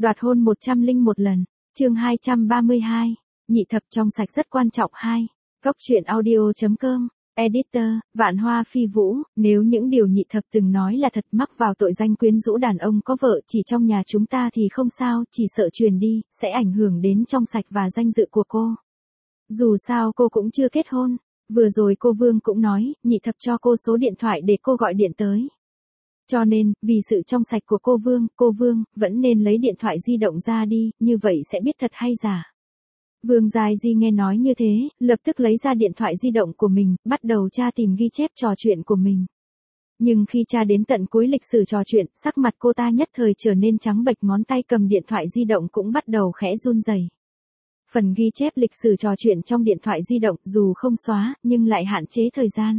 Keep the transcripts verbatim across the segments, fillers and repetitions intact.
Đoạt hôn một trăm linh một lần. Chương hai trăm ba mươi hai. Nhị thập trong sạch rất quan trọng hai. Góc truyện audio chấm com. Editor, Vạn Hoa Phi Vũ, nếu những điều nhị thập từng nói là thật, mắc vào tội danh quyến rũ đàn ông có vợ chỉ trong nhà chúng ta thì không sao, chỉ sợ truyền đi, sẽ ảnh hưởng đến trong sạch và danh dự của cô. Dù sao cô cũng chưa kết hôn, vừa rồi cô Vương cũng nói, nhị thập cho cô số điện thoại để cô gọi điện tới. Cho nên, vì sự trong sạch của cô Vương, cô Vương vẫn nên lấy điện thoại di động ra đi, như vậy sẽ biết thật hay giả. Vương Giai Di nghe nói như thế, lập tức lấy ra điện thoại di động của mình, bắt đầu tra tìm ghi chép trò chuyện của mình. Nhưng khi tra đến tận cuối lịch sử trò chuyện, sắc mặt cô ta nhất thời trở nên trắng bệch, ngón tay cầm điện thoại di động cũng bắt đầu khẽ run rẩy. Phần ghi chép lịch sử trò chuyện trong điện thoại di động dù không xóa, nhưng lại hạn chế thời gian.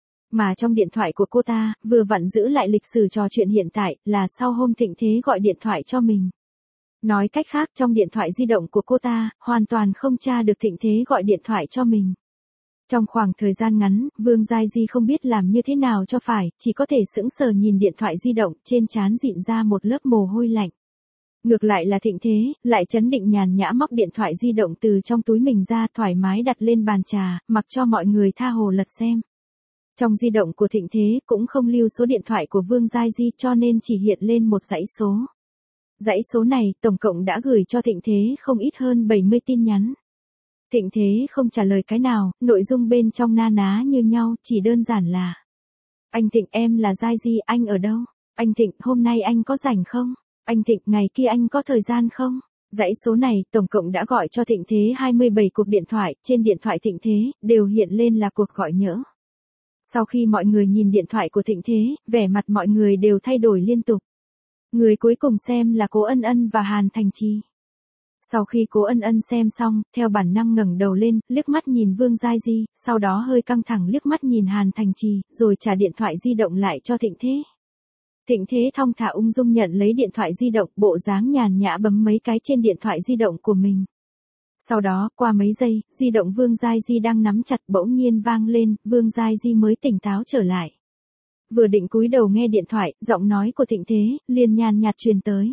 Mà trong điện thoại của cô ta, vừa vặn giữ lại lịch sử trò chuyện hiện tại, là sau hôm Thịnh Thế gọi điện thoại cho mình. Nói cách khác, trong điện thoại di động của cô ta, hoàn toàn không tra được Thịnh Thế gọi điện thoại cho mình. Trong khoảng thời gian ngắn, Vương Giai Di không biết làm như thế nào cho phải, chỉ có thể sững sờ nhìn điện thoại di động, trên trán dịn ra một lớp mồ hôi lạnh. Ngược lại là Thịnh Thế, lại trấn định nhàn nhã móc điện thoại di động từ trong túi mình ra, thoải mái đặt lên bàn trà, mặc cho mọi người tha hồ lật xem. Trong di động của Thịnh Thế cũng không lưu số điện thoại của Vương Giai Di, cho nên chỉ hiện lên một dãy số. Dãy số này, tổng cộng đã gửi cho Thịnh Thế không ít hơn bảy mươi tin nhắn. Thịnh Thế không trả lời cái nào, nội dung bên trong na ná như nhau, chỉ đơn giản là: Anh Thịnh, em là Giai Di, anh ở đâu? Anh Thịnh, hôm nay anh có rảnh không? Anh Thịnh, ngày kia anh có thời gian không? Dãy số này, tổng cộng đã gọi cho Thịnh Thế hai mươi bảy cuộc điện thoại, trên điện thoại Thịnh Thế, đều hiện lên là cuộc gọi nhỡ. Sau khi mọi người nhìn điện thoại của Thịnh Thế, vẻ mặt mọi người đều thay đổi liên tục. Người cuối cùng xem là Cố Ân Ân và Hàn Thành Trì. Sau khi Cố Ân Ân xem xong, theo bản năng ngẩng đầu lên, liếc mắt nhìn Vương Giai Di, sau đó hơi căng thẳng liếc mắt nhìn Hàn Thành Trì, rồi trả điện thoại di động lại cho Thịnh Thế. Thịnh Thế thong thả ung dung nhận lấy điện thoại di động, bộ dáng nhàn nhã bấm mấy cái trên điện thoại di động của mình. Sau đó, qua mấy giây, di động Vương Giai Di đang nắm chặt bỗng nhiên vang lên, Vương Giai Di mới tỉnh táo trở lại. Vừa định cúi đầu nghe điện thoại, giọng nói của Thịnh Thế liền nhàn nhạt truyền tới.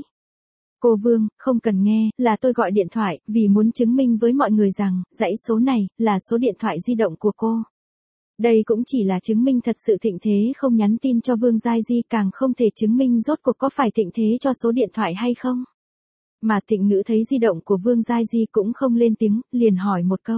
Cô Vương, không cần nghe, là tôi gọi điện thoại, vì muốn chứng minh với mọi người rằng, dãy số này, là số điện thoại di động của cô. Đây cũng chỉ là chứng minh thật sự Thịnh Thế không nhắn tin cho Vương Giai Di, càng không thể chứng minh rốt cuộc có phải Thịnh Thế cho số điện thoại hay không. Mà Thịnh Ngữ thấy di động của Vương Giai Di cũng không lên tiếng, liền hỏi một câu.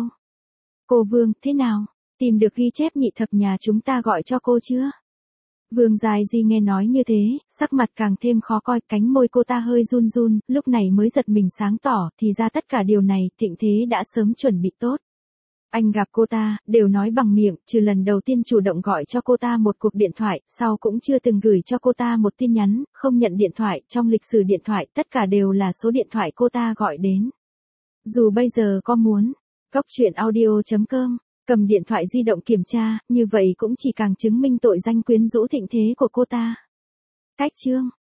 Cô Vương, thế nào? Tìm được ghi chép nhị thập nhà chúng ta gọi cho cô chưa? Vương Giai Di nghe nói như thế, sắc mặt càng thêm khó coi, cánh môi cô ta hơi run run, lúc này mới giật mình sáng tỏ, thì ra tất cả điều này, Thịnh Thế đã sớm chuẩn bị tốt. Anh gặp cô ta, đều nói bằng miệng, trừ lần đầu tiên chủ động gọi cho cô ta một cuộc điện thoại, sau cũng chưa từng gửi cho cô ta một tin nhắn, không nhận điện thoại, trong lịch sử điện thoại, tất cả đều là số điện thoại cô ta gọi đến. Dù bây giờ có muốn, góc truyện audio chấm com, cầm điện thoại di động kiểm tra, như vậy cũng chỉ càng chứng minh tội danh quyến rũ Thịnh Thế của cô ta. Cách chương.